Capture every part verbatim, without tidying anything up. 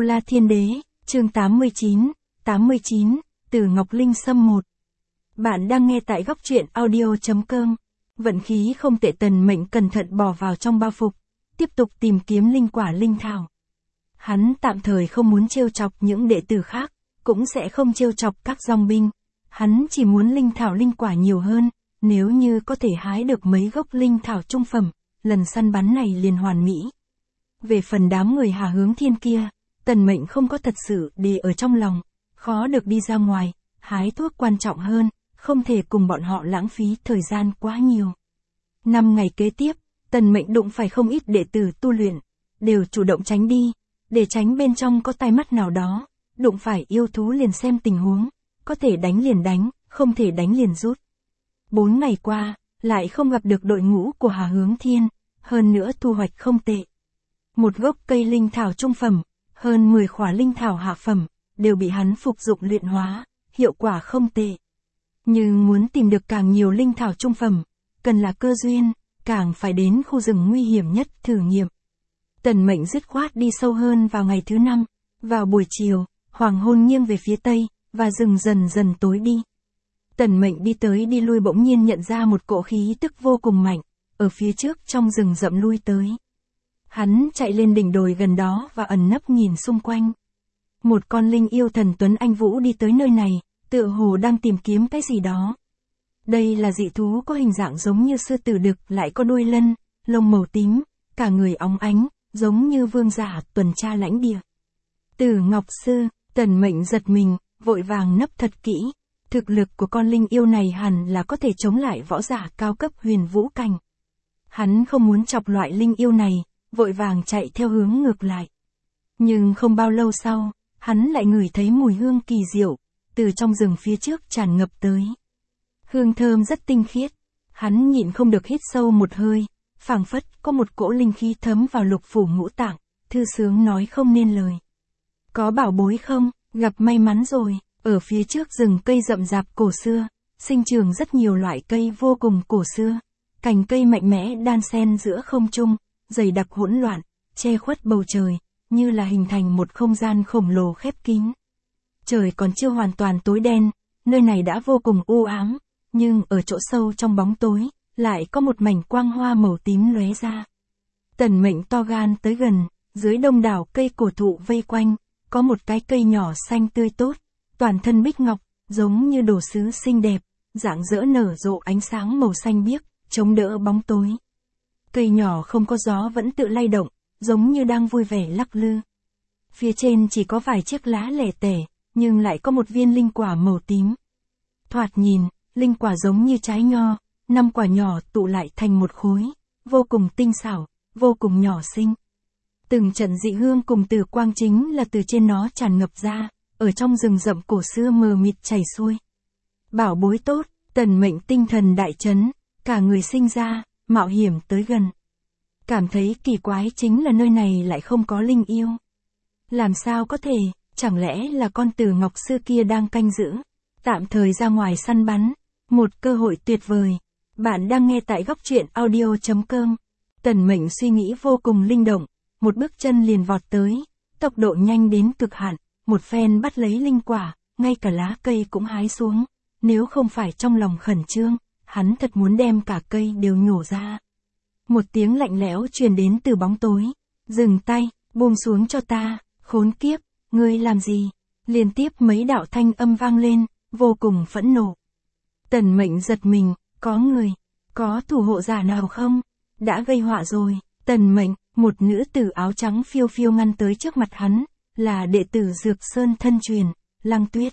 La Thiên Đế, chương tám mươi chín, tám mươi chín, từ Ngọc Linh Sâm một. Bạn đang nghe tại góc truyện audio.com. Vận khí không tệ, Tần Mệnh cẩn thận bỏ vào trong bao phục, tiếp tục tìm kiếm linh quả linh thảo. Hắn tạm thời không muốn trêu chọc những đệ tử khác, cũng sẽ không trêu chọc các dòng binh. Hắn chỉ muốn linh thảo linh quả nhiều hơn, nếu như có thể hái được mấy gốc linh thảo trung phẩm, lần săn bắn này liền hoàn mỹ. Về phần đám người Hà Hướng Thiên kia, Tần Mệnh không có thật sự để ở trong lòng, khó được đi ra ngoài, hái thuốc quan trọng hơn, không thể cùng bọn họ lãng phí thời gian quá nhiều. Năm ngày kế tiếp, Tần Mệnh đụng phải không ít đệ tử tu luyện, đều chủ động tránh đi, để tránh bên trong có tai mắt nào đó, đụng phải yêu thú liền xem tình huống, có thể đánh liền đánh, không thể đánh liền rút. Bốn ngày qua, lại không gặp được đội ngũ của Hà Hướng Thiên, hơn nữa thu hoạch không tệ. Một gốc cây linh thảo trung phẩm, hơn mười khỏa linh thảo hạ phẩm, đều bị hắn phục dụng luyện hóa, hiệu quả không tệ. Nhưng muốn tìm được càng nhiều linh thảo trung phẩm, cần là cơ duyên, càng phải đến khu rừng nguy hiểm nhất thử nghiệm. Tần Mệnh dứt khoát đi sâu hơn vào ngày thứ năm, vào buổi chiều, hoàng hôn nghiêng về phía tây, và rừng dần dần tối đi. Tần Mệnh đi tới đi lui bỗng nhiên nhận ra một cỗ khí tức vô cùng mạnh, ở phía trước trong rừng rậm lui tới. Hắn chạy lên đỉnh đồi gần đó và ẩn nấp nhìn xung quanh. Một con linh yêu thần tuấn anh vũ đi tới nơi này, tựa hồ đang tìm kiếm cái gì đó. Đây là dị thú có hình dạng giống như sư tử đực, lại có đuôi lân, lông màu tím, cả người óng ánh, giống như vương giả tuần tra lãnh địa. Tử Ngọc Sư, Tần Mệnh giật mình, vội vàng nấp thật kỹ. Thực lực của con linh yêu này hẳn là có thể chống lại võ giả cao cấp huyền vũ cảnh. Hắn không muốn chọc loại linh yêu này, vội vàng chạy theo hướng ngược lại. Nhưng không bao lâu sau, hắn lại ngửi thấy mùi hương kỳ diệu, từ trong rừng phía trước tràn ngập tới. Hương thơm rất tinh khiết, hắn nhịn không được hít sâu một hơi, phảng phất có một cỗ linh khí thấm vào lục phủ ngũ tạng, thư sướng nói không nên lời. Có bảo bối không? Gặp may mắn rồi. Ở phía trước rừng cây rậm rạp cổ xưa, sinh trưởng rất nhiều loại cây vô cùng cổ xưa. Cành cây mạnh mẽ đan xen giữa không trung, dày đặc hỗn loạn, che khuất bầu trời, như là hình thành một không gian khổng lồ khép kín. Trời còn chưa hoàn toàn tối đen, nơi này đã vô cùng u ám, nhưng ở chỗ sâu trong bóng tối, lại có một mảnh quang hoa màu tím lóe ra. Tần Mệnh to gan tới gần, dưới đông đảo cây cổ thụ vây quanh, có một cái cây nhỏ xanh tươi tốt, toàn thân bích ngọc, giống như đồ sứ xinh đẹp, rạng rỡ nở rộ ánh sáng màu xanh biếc, chống đỡ bóng tối. Cây nhỏ không có gió vẫn tự lay động, giống như đang vui vẻ lắc lư. Phía trên chỉ có vài chiếc lá lẻ tẻ, nhưng lại có một viên linh quả màu tím. Thoạt nhìn, linh quả giống như trái nho, năm quả nhỏ tụ lại thành một khối, vô cùng tinh xảo, vô cùng nhỏ xinh. Từng trận dị hương cùng từ quang chính là từ trên nó tràn ngập ra, ở trong rừng rậm cổ xưa mờ mịt chảy xuôi. Bảo bối tốt, Tần Mệnh tinh thần đại chấn, cả người sinh ra, mạo hiểm tới gần. Cảm thấy kỳ quái chính là nơi này lại không có linh yêu. Làm sao có thể, chẳng lẽ là con Tử Ngọc Sư kia đang canh giữ, tạm thời ra ngoài săn bắn, một cơ hội tuyệt vời. Bạn đang nghe tại góc truyện audio.com. Tần Mệnh suy nghĩ vô cùng linh động, một bước chân liền vọt tới, tốc độ nhanh đến cực hạn, một phen bắt lấy linh quả, ngay cả lá cây cũng hái xuống. Nếu không phải trong lòng khẩn trương, hắn thật muốn đem cả cây đều nhổ ra. Một tiếng lạnh lẽo truyền đến từ bóng tối. Dừng tay, buông xuống cho ta, khốn kiếp, ngươi làm gì? Liên tiếp mấy đạo thanh âm vang lên, vô cùng phẫn nộ. Tần Mệnh giật mình, có người, có thủ hộ giả nào không? Đã gây họa rồi. Tần Mệnh, một nữ tử áo trắng phiêu phiêu ngăn tới trước mặt hắn, là đệ tử Dược Sơn thân truyền, Lăng Tuyết.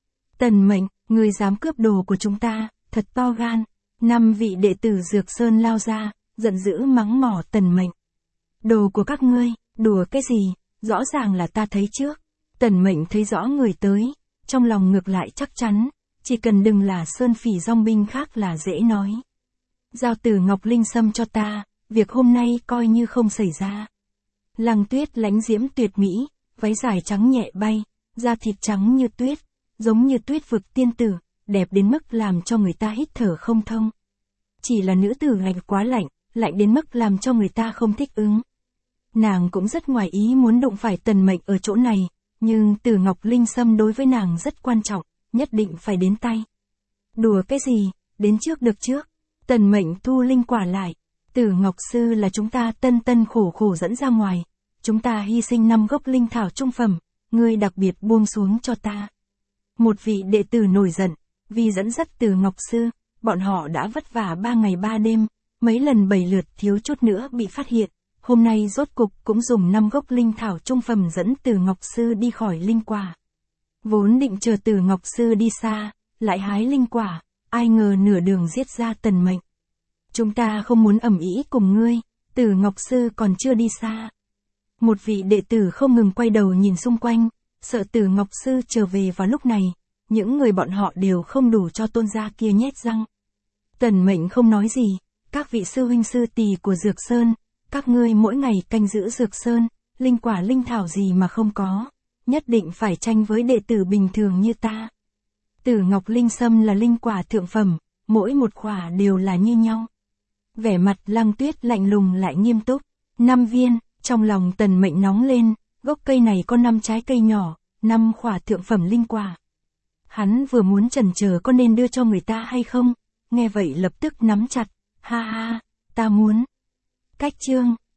Tần Mệnh, ngươi dám cướp đồ của chúng ta, thật to gan. Năm vị đệ tử Dược Sơn lao ra, giận dữ mắng mỏ Tần Mệnh. Đồ của các ngươi, đùa cái gì, rõ ràng là ta thấy trước. Tần Mệnh thấy rõ người tới, trong lòng ngược lại chắc chắn, chỉ cần đừng là sơn phỉ dòng binh khác là dễ nói. Giao Tử Ngọc Linh Sâm cho ta, việc hôm nay coi như không xảy ra. Lăng Tuyết lãnh diễm tuyệt mỹ, váy dài trắng nhẹ bay, da thịt trắng như tuyết, giống như tuyết vực tiên tử, đẹp đến mức làm cho người ta hít thở không thông. Chỉ là nữ tử lạnh quá lạnh, lạnh đến mức làm cho người ta không thích ứng. Nàng cũng rất ngoài ý muốn đụng phải Tần Mệnh ở chỗ này, nhưng Tử Ngọc Linh Sâm đối với nàng rất quan trọng, nhất định phải đến tay. Đùa cái gì, đến trước được trước. Tần Mệnh thu linh quả lại. Tử Ngọc Sư là chúng ta tân tân khổ khổ dẫn ra ngoài. Chúng ta hy sinh năm gốc linh thảo trung phẩm, ngươi đặc biệt buông xuống cho ta. Một vị đệ tử nổi giận, vì dẫn dắt Tử Ngọc Sư, bọn họ đã vất vả ba ngày ba đêm, mấy lần bảy lượt thiếu chút nữa bị phát hiện. Hôm nay rốt cục cũng dùng năm gốc linh thảo trung phẩm dẫn Tử Ngọc Sư đi khỏi linh quả. Vốn định chờ Tử Ngọc Sư đi xa, lại hái linh quả, ai ngờ nửa đường giết ra Tần Mệnh. Chúng ta không muốn ầm ĩ cùng ngươi, Tử Ngọc Sư còn chưa đi xa. Một vị đệ tử không ngừng quay đầu nhìn xung quanh, sợ Tử Ngọc Sư trở về vào lúc này, những người bọn họ đều không đủ cho tôn gia kia nhét răng. Tần Mệnh không nói gì, các vị sư huynh sư tỷ của Dược Sơn, các ngươi mỗi ngày canh giữ Dược Sơn, linh quả linh thảo gì mà không có, nhất định phải tranh với đệ tử bình thường như ta. Tử Ngọc Linh Sâm là linh quả thượng phẩm, mỗi một quả đều là như nhau. Vẻ mặt Lăng Tuyết lạnh lùng lại nghiêm túc, năm viên, trong lòng Tần Mệnh nóng lên, gốc cây này có năm trái cây nhỏ, năm quả thượng phẩm linh quả. Hắn vừa muốn chần chờ có nên đưa cho người ta hay không, nghe vậy lập tức nắm chặt, ha ha, ta muốn. Cách chương